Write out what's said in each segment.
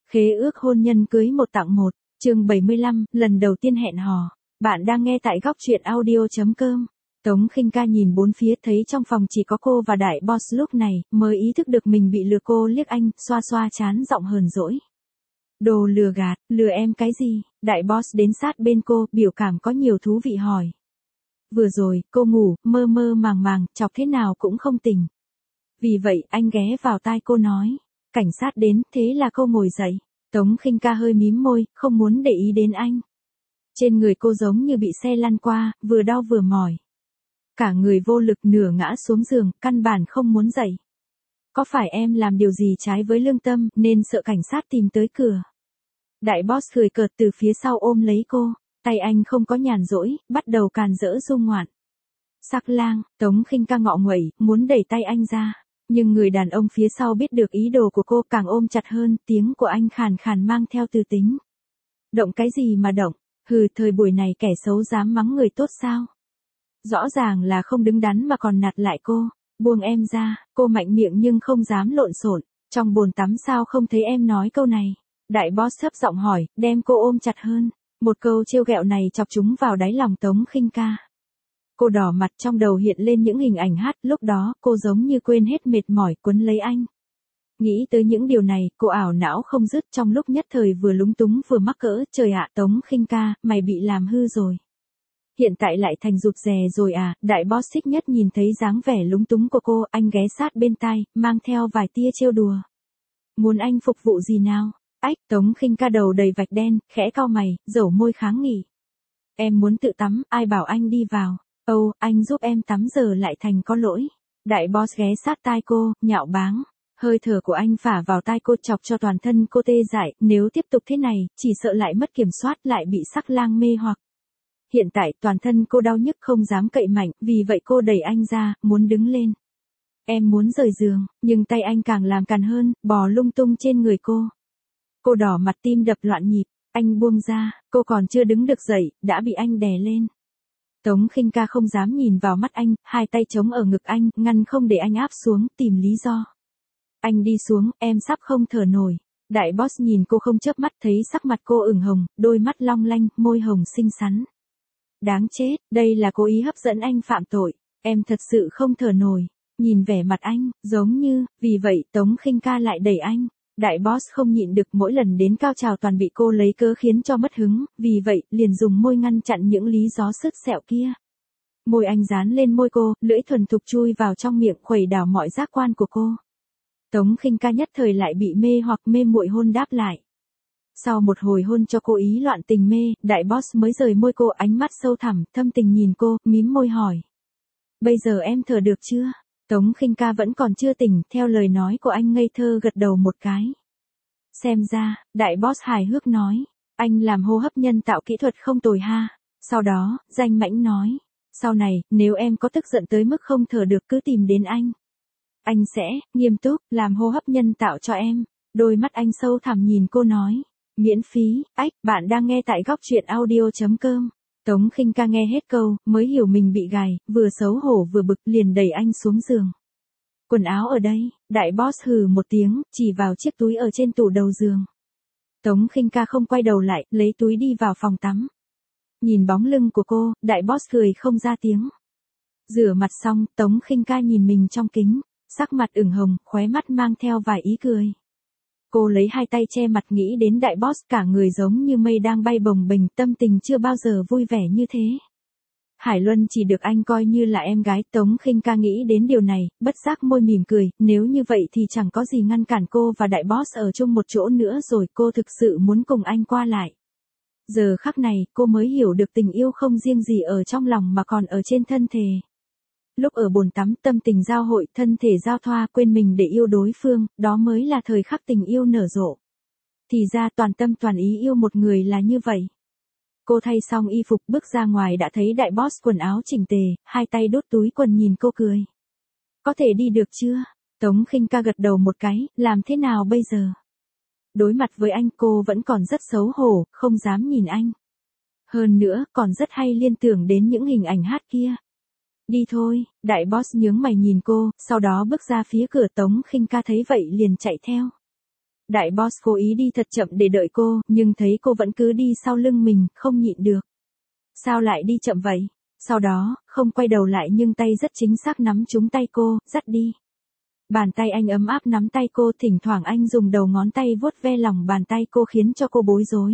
Khế ước hôn nhân cưới một tặng một, chương 75, lần đầu tiên hẹn hò. Bạn đang nghe tại góc truyện audio.com. Tống Khinh Ca nhìn bốn phía thấy trong phòng chỉ có cô và đại boss, lúc này mới ý thức được mình bị lừa. Cô liếc anh, xoa xoa trán giọng hờn dỗi. Đồ lừa gạt, lừa em cái gì? Đại boss đến sát bên cô, biểu cảm có nhiều thú vị hỏi. Vừa rồi, cô ngủ, mơ mơ màng màng, chọc thế nào cũng không tỉnh. Vì vậy, anh ghé vào tai cô nói. Cảnh sát đến, thế là cô ngồi dậy. Tống Khinh Ca hơi mím môi, không muốn để ý đến anh. Trên người cô giống như bị xe lăn qua, vừa đau vừa mỏi. Cả người vô lực nửa ngã xuống giường, căn bản không muốn dậy. Có phải em làm điều gì trái với lương tâm, nên sợ cảnh sát tìm tới cửa? Đại boss cười cợt từ phía sau ôm lấy cô, tay anh không có nhàn rỗi, bắt đầu càn rỡ du ngoạn. Sắc lang, Tống Khinh Ca ngọ nguậy, muốn đẩy tay anh ra. Nhưng người đàn ông phía sau biết được ý đồ của cô, càng ôm chặt hơn, tiếng của anh khàn khàn mang theo tư tính. Động cái gì mà động, hừ, thời buổi này kẻ xấu dám mắng người tốt sao? Rõ ràng là không đứng đắn mà còn nạt lại cô, buông em ra, cô mạnh miệng nhưng không dám lộn xộn. Trong bồn tắm sao không thấy em nói câu này? Đại boss thấp giọng hỏi, đem cô ôm chặt hơn. Một câu trêu ghẹo này chọc chúng vào đáy lòng Tống Khinh Ca. Cô đỏ mặt, trong đầu hiện lên những hình ảnh hát, lúc đó, cô giống như quên hết mệt mỏi, quấn lấy anh. Nghĩ tới những điều này, cô ảo não không dứt, trong lúc nhất thời vừa lúng túng vừa mắc cỡ. Trời ạ, Tống Khinh Ca, mày bị làm hư rồi. Hiện tại lại thành rụt rè rồi à? Đại boss xích nhất nhìn thấy dáng vẻ lúng túng của cô, anh ghé sát bên tai, mang theo vài tia trêu đùa. Muốn anh phục vụ gì nào? Ách, Tống Khinh Ca đầu đầy vạch đen, khẽ cau mày, dẩu môi kháng nghị. Em muốn tự tắm, ai bảo anh đi vào? Âu, anh giúp em tắm giờ lại thành có lỗi. Đại boss ghé sát tai cô, nhạo báng. Hơi thở của anh phả vào tai cô, chọc cho toàn thân cô tê dại. Nếu tiếp tục thế này, chỉ sợ lại mất kiểm soát, lại bị sắc lang mê hoặc. Hiện tại toàn thân cô đau nhức không dám cậy mạnh, vì vậy cô đẩy anh ra, muốn đứng lên. Em muốn rời giường, nhưng tay anh càng làm càn hơn, bò lung tung trên người cô. Cô đỏ mặt, tim đập loạn nhịp. Anh buông ra, cô còn chưa đứng được dậy, đã bị anh đè lên. Tống Khinh Ca không dám nhìn vào mắt anh, hai tay chống ở ngực anh, ngăn không để anh áp xuống, tìm lý do. Anh đi xuống, em sắp không thở nổi. Đại boss nhìn cô không chớp mắt, thấy sắc mặt cô ửng hồng, đôi mắt long lanh, môi hồng xinh xắn. Đáng chết, đây là cố ý hấp dẫn anh phạm tội. Em thật sự không thở nổi. Nhìn vẻ mặt anh, giống như, vì vậy Tống Khinh Ca lại đẩy anh. Đại boss không nhịn được, mỗi lần đến cao trào toàn bị cô lấy cớ khiến cho mất hứng, vì vậy, liền dùng môi ngăn chặn những lý gió sứt sẹo kia. Môi anh dán lên môi cô, lưỡi thuần thục chui vào trong miệng, khuấy đảo mọi giác quan của cô. Tống Khinh Ca nhất thời lại bị mê hoặc mê muội hôn đáp lại. Sau một hồi hôn cho cô ý loạn tình mê, đại boss mới rời môi cô, ánh mắt sâu thẳm, thâm tình nhìn cô, mím môi hỏi. Bây giờ em thở được chưa? Tống Khinh Ca vẫn còn chưa tỉnh, theo lời nói của anh ngây thơ gật đầu một cái. Xem ra, đại boss hài hước nói, anh làm hô hấp nhân tạo kỹ thuật không tồi ha. Sau đó, danh mãnh nói, sau này, nếu em có tức giận tới mức không thở được cứ tìm đến anh. Anh sẽ, nghiêm túc, làm hô hấp nhân tạo cho em. Đôi mắt anh sâu thẳm nhìn cô nói, miễn phí. Ách, bạn đang nghe tại góc truyện audio.com. Tống Khinh Ca nghe hết câu, mới hiểu mình bị gài, vừa xấu hổ vừa bực, liền đẩy anh xuống giường. Quần áo ở đây, đại boss hừ một tiếng, chỉ vào chiếc túi ở trên tủ đầu giường. Tống Khinh Ca không quay đầu lại, lấy túi đi vào phòng tắm. Nhìn bóng lưng của cô, đại boss cười không ra tiếng. Rửa mặt xong, Tống Khinh Ca nhìn mình trong kính, sắc mặt ửng hồng, khóe mắt mang theo vài ý cười. Cô lấy hai tay che mặt, nghĩ đến đại boss, cả người giống như mây đang bay bồng bềnh, tâm tình chưa bao giờ vui vẻ như thế. Hải Luân chỉ được anh coi như là em gái. Tống Khinh Ca nghĩ đến điều này, bất giác môi mỉm cười, nếu như vậy thì chẳng có gì ngăn cản cô và đại boss ở chung một chỗ nữa rồi, cô thực sự muốn cùng anh qua lại. Giờ khắc này, cô mới hiểu được tình yêu không riêng gì ở trong lòng mà còn ở trên thân thể. Lúc ở bồn tắm, tâm tình giao hội, thân thể giao thoa, quên mình để yêu đối phương, đó mới là thời khắc tình yêu nở rộ. Thì ra toàn tâm toàn ý yêu một người là như vậy. Cô thay xong y phục bước ra ngoài đã thấy đại boss quần áo chỉnh tề, hai tay đút túi quần nhìn cô cười. Có thể đi được chưa? Tống Khinh Ca gật đầu một cái, làm thế nào bây giờ? Đối mặt với anh, cô vẫn còn rất xấu hổ, không dám nhìn anh. Hơn nữa, còn rất hay liên tưởng đến những hình ảnh hát kia. Đi thôi, đại boss nhướng mày nhìn cô, sau đó bước ra phía cửa. Tống Khinh Ca thấy vậy liền chạy theo. Đại boss cố ý đi thật chậm để đợi cô, nhưng thấy cô vẫn cứ đi sau lưng mình, không nhịn được. Sao lại đi chậm vậy? Sau đó, không quay đầu lại nhưng tay rất chính xác nắm trúng tay cô, dắt đi. Bàn tay anh ấm áp nắm tay cô, thỉnh thoảng anh dùng đầu ngón tay vuốt ve lòng bàn tay cô khiến cho cô bối rối.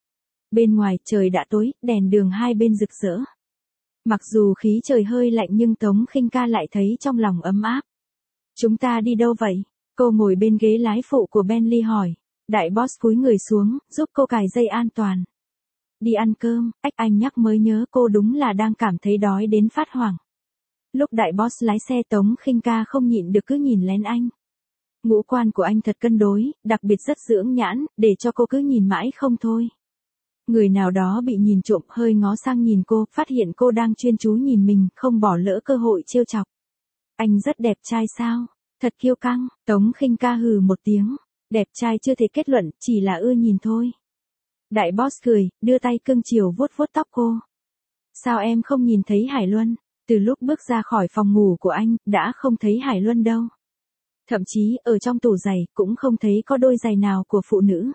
Bên ngoài trời đã tối, đèn đường hai bên rực rỡ. Mặc dù khí trời hơi lạnh nhưng Tống Khinh Ca lại thấy trong lòng ấm áp. Chúng ta đi đâu vậy? Cô ngồi bên ghế lái phụ của Bentley hỏi. Đại boss cúi người xuống, giúp cô cài dây an toàn. Đi ăn cơm, anh nhắc mới nhớ cô đúng là đang cảm thấy đói đến phát hoảng. Lúc đại boss lái xe Tống Khinh Ca không nhịn được cứ nhìn lén anh. Ngũ quan của anh thật cân đối, đặc biệt rất dưỡng nhãn, để cho cô cứ nhìn mãi không thôi. Người nào đó bị nhìn trộm hơi ngó sang nhìn cô, phát hiện cô đang chuyên chú nhìn mình, không bỏ lỡ cơ hội trêu chọc. Anh rất đẹp trai sao? Thật kiêu căng, Tống Khinh Ca hừ một tiếng. Đẹp trai chưa thể kết luận, chỉ là ưa nhìn thôi. Đại boss cười, đưa tay cưng chiều vuốt vuốt tóc cô. Sao em không nhìn thấy Hải Luân? Từ lúc bước ra khỏi phòng ngủ của anh, đã không thấy Hải Luân đâu. Thậm chí, ở trong tủ giày, cũng không thấy có đôi giày nào của phụ nữ.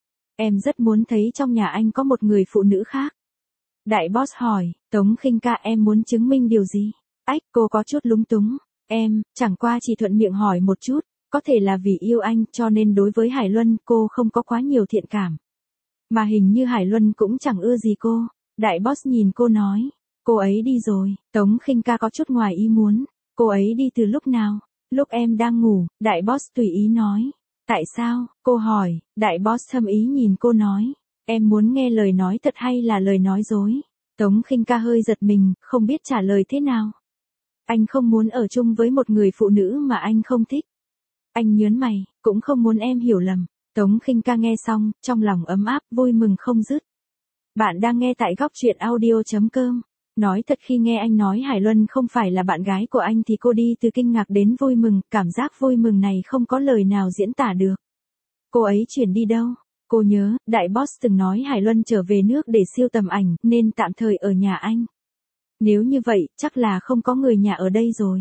Em rất muốn thấy trong nhà anh có một người phụ nữ khác. Đại boss hỏi, Tống Khinh Ca em muốn chứng minh điều gì? Cô có chút lúng túng. Em, chẳng qua chỉ thuận miệng hỏi một chút, có thể là vì yêu anh cho nên đối với Hải Luân cô không có quá nhiều thiện cảm. Mà hình như Hải Luân cũng chẳng ưa gì cô. Đại boss nhìn cô nói, cô ấy đi rồi. Tống Khinh Ca có chút ngoài ý muốn. Cô ấy đi từ lúc nào? Lúc em đang ngủ, đại boss tùy ý nói. Tại sao? Cô hỏi. Đại boss thâm ý nhìn cô nói, em muốn nghe lời nói thật hay là lời nói dối? Tống Khinh Ca hơi giật mình, không biết trả lời thế nào. Anh không muốn ở chung với một người phụ nữ mà anh không thích. Anh nhớn mày, cũng không muốn em hiểu lầm. Tống Khinh Ca nghe xong, trong lòng ấm áp, vui mừng không dứt. Bạn đang nghe tại góc truyện audio.com. Nói thật khi nghe anh nói Hải Luân không phải là bạn gái của anh thì cô đi từ kinh ngạc đến vui mừng, cảm giác vui mừng này không có lời nào diễn tả được. Cô ấy chuyển đi đâu? Cô nhớ, đại boss từng nói Hải Luân trở về nước để sưu tầm ảnh, nên tạm thời ở nhà anh. Nếu như vậy, chắc là không có người nhà ở đây rồi.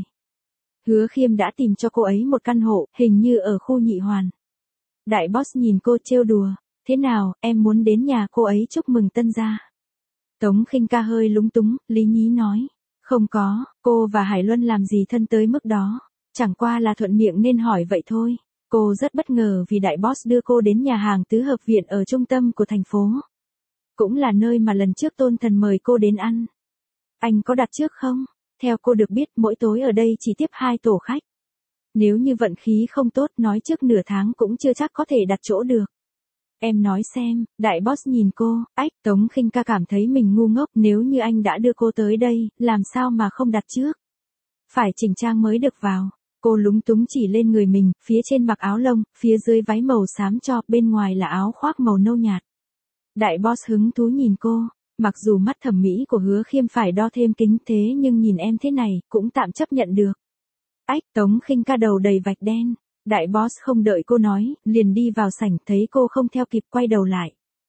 Hứa Khiêm đã tìm cho cô ấy một căn hộ, hình như ở khu Nhị Hoàn. Đại boss nhìn cô trêu đùa. Thế nào, em muốn đến nhà cô ấy chúc mừng tân gia? Tống Khinh Ca hơi lúng túng, lý nhí nói. Không có, cô và Hải Luân làm gì thân tới mức đó. Chẳng qua là thuận miệng nên hỏi vậy thôi. Cô rất bất ngờ vì đại boss đưa cô đến nhà hàng tứ hợp viện ở trung tâm của thành phố. Cũng là nơi mà lần trước Tôn Thần mời cô đến ăn. Anh có đặt trước không? Theo cô được biết mỗi tối ở đây chỉ tiếp 2 tổ khách. Nếu như vận khí không tốt nói trước nửa tháng cũng chưa chắc có thể đặt chỗ được. Em nói xem, đại boss nhìn cô, Tống Khinh Ca cảm thấy mình ngu ngốc, nếu như anh đã đưa cô tới đây, làm sao mà không đặt trước? Phải chỉnh trang mới được vào. Cô lúng túng chỉ lên người mình, phía trên mặc áo lông, phía dưới váy màu xám cho, bên ngoài là áo khoác màu nâu nhạt. Đại boss hứng thú nhìn cô, mặc dù mắt thẩm mỹ của Hứa Khiêm phải đo thêm kính thế nhưng nhìn em thế này, cũng tạm chấp nhận được. Tống Khinh Ca đầu đầy vạch đen. Đại boss không đợi cô nói, liền đi vào sảnh, thấy cô không theo kịp quay đầu lại.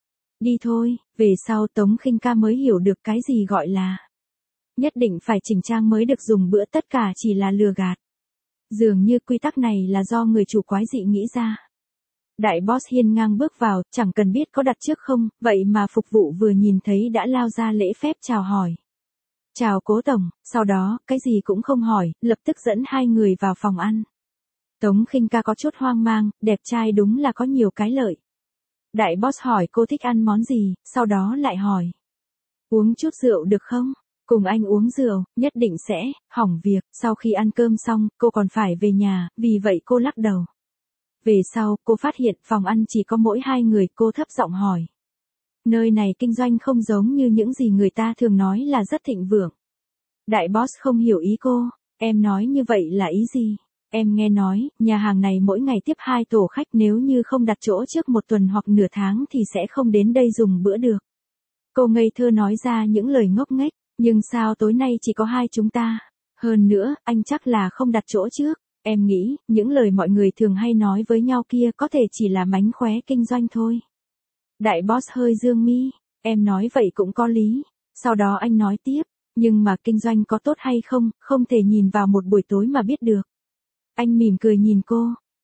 Đi thôi, về sau Tống Khinh Ca mới hiểu được cái gì gọi là nhất định phải chỉnh trang mới được dùng bữa, tất cả chỉ là lừa gạt. Dường như quy tắc này là do người chủ quái dị nghĩ ra. Đại boss hiên ngang bước vào, chẳng cần biết có đặt trước không, vậy mà phục vụ vừa nhìn thấy đã lao ra lễ phép chào hỏi. Chào cố tổng, sau đó, cái gì cũng không hỏi, lập tức dẫn hai người vào phòng ăn. Tống Khinh Ca có chút hoang mang, đẹp trai đúng là có nhiều cái lợi. Đại boss hỏi cô thích ăn món gì, sau đó lại hỏi. Uống chút rượu được không? Cùng anh uống rượu, nhất định sẽ hỏng việc. Sau khi ăn cơm xong, cô còn phải về nhà, vì vậy cô lắc đầu. Về sau, cô phát hiện phòng ăn chỉ có mỗi 2 người, cô thấp giọng hỏi. Nơi này kinh doanh không giống như những gì người ta thường nói là rất thịnh vượng. Đại boss không hiểu ý cô, em nói như vậy là ý gì? Em nghe nói, nhà hàng này mỗi ngày tiếp 2 tổ khách, nếu như không đặt chỗ trước 1 tuần hoặc nửa tháng thì sẽ không đến đây dùng bữa được. Cô ngây thơ nói ra những lời ngốc nghếch, nhưng sao tối nay chỉ có 2 chúng ta? Hơn nữa, anh chắc là không đặt chỗ trước. Em nghĩ, những lời mọi người thường hay nói với nhau kia có thể chỉ là mánh khóe kinh doanh thôi. Đại boss hơi dương mi, em nói vậy cũng có lý. Sau đó anh nói tiếp, nhưng mà kinh doanh có tốt hay không, không thể nhìn vào một buổi tối mà biết được. Anh mỉm cười nhìn cô,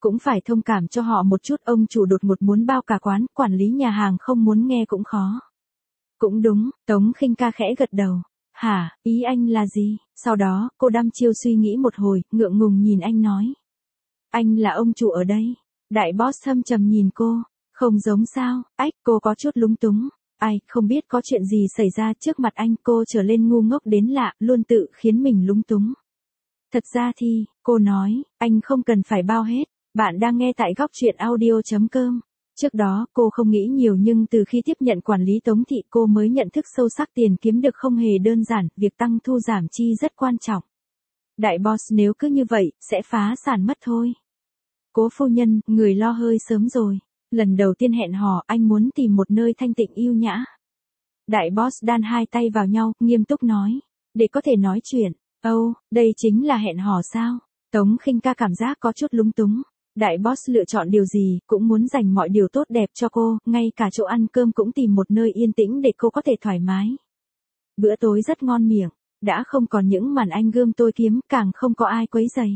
Cũng phải thông cảm cho họ một chút, ông chủ đột ngột muốn bao cả quán, quản lý nhà hàng không muốn nghe cũng khó. Cũng đúng, Tống Khinh Ca khẽ gật đầu. Hả, ý anh là gì? Sau đó, cô đăm chiêu suy nghĩ một hồi, ngượng ngùng nhìn anh nói. Anh là ông chủ ở đây. Đại boss thâm trầm nhìn cô. Không giống sao, ách, cô có chút lúng túng. Ai, không biết có chuyện gì xảy ra trước mặt anh, cô trở lên ngu ngốc đến lạ, luôn tự khiến mình lúng túng. Thật ra thì, cô nói, anh không cần phải bao hết. Bạn đang nghe tại góc truyện audio.com. Trước đó, cô không nghĩ nhiều nhưng từ khi tiếp nhận quản lý Tống Thị cô mới nhận thức sâu sắc tiền kiếm được không hề đơn giản, việc tăng thu giảm chi rất quan trọng. Đại boss nếu cứ như vậy, sẽ phá sản mất thôi. Cố phu nhân, người lo hơi sớm rồi. Lần đầu tiên hẹn hò, anh muốn tìm một nơi thanh tịnh yêu nhã. Đại boss đan hai tay vào nhau, nghiêm túc nói. Để có thể nói chuyện. Đây chính là hẹn hò sao? Tống Khinh Ca cảm giác có chút lúng túng. Đại boss lựa chọn điều gì, cũng muốn dành mọi điều tốt đẹp cho cô, ngay cả chỗ ăn cơm cũng tìm một nơi yên tĩnh để cô có thể thoải mái. Bữa tối rất ngon miệng, đã không còn những màn anh gươm tôi kiếm, càng không có ai quấy rầy.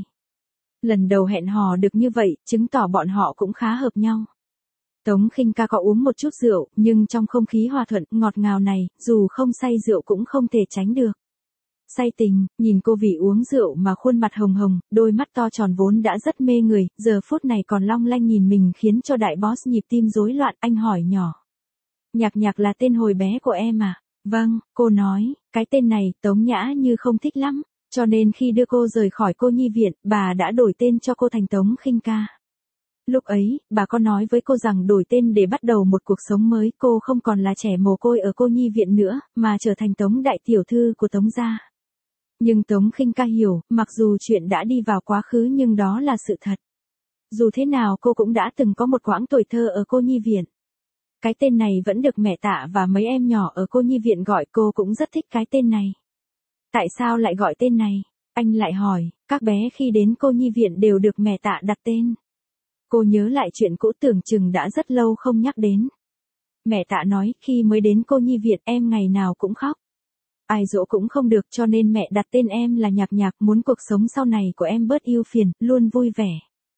Lần đầu hẹn hò được như vậy, chứng tỏ bọn họ cũng khá hợp nhau. Tống Khinh Ca có uống một chút rượu, nhưng trong không khí hòa thuận, ngọt ngào này, dù không say rượu cũng không thể tránh được. Say tình, nhìn cô vì uống rượu mà khuôn mặt hồng hồng, đôi mắt to tròn vốn đã rất mê người, giờ phút này còn long lanh nhìn mình khiến cho đại boss nhịp tim rối loạn, anh hỏi nhỏ. Nhạc Nhạc là tên hồi bé của em à? Vâng, cô nói, cái tên này Tống Nhã Như không thích lắm, cho nên khi đưa cô rời khỏi cô nhi viện, bà đã đổi tên cho cô thành Tống Khinh Ca. Lúc ấy, bà có nói với cô rằng đổi tên để bắt đầu một cuộc sống mới, cô không còn là trẻ mồ côi ở cô nhi viện nữa, mà trở thành Tống đại tiểu thư của Tống gia. Nhưng Tống Khinh Ca hiểu, mặc dù chuyện đã đi vào quá khứ nhưng đó là sự thật. Dù thế nào cô cũng đã từng có một quãng tuổi thơ ở cô nhi viện. Cái tên này vẫn được mẹ Tạ và mấy em nhỏ ở cô nhi viện gọi, cô cũng rất thích cái tên này. Tại sao lại gọi tên này? Anh lại hỏi, các bé khi đến cô nhi viện đều được mẹ Tạ đặt tên. Cô nhớ lại chuyện cũ tưởng chừng đã rất lâu không nhắc đến. Mẹ Tạ nói, khi mới đến cô nhi viện em ngày nào cũng khóc. Ai dỗ cũng không được cho nên mẹ đặt tên em là Nhạc Nhạc, muốn cuộc sống sau này của em bớt ưu phiền, luôn vui vẻ.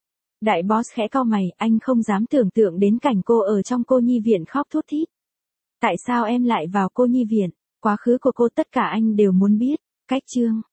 Đại boss khẽ cau mày, anh không dám tưởng tượng đến cảnh cô ở trong cô nhi viện khóc thút thít. Tại sao em lại vào cô nhi viện? Quá khứ của cô tất cả anh đều muốn biết. Cách chương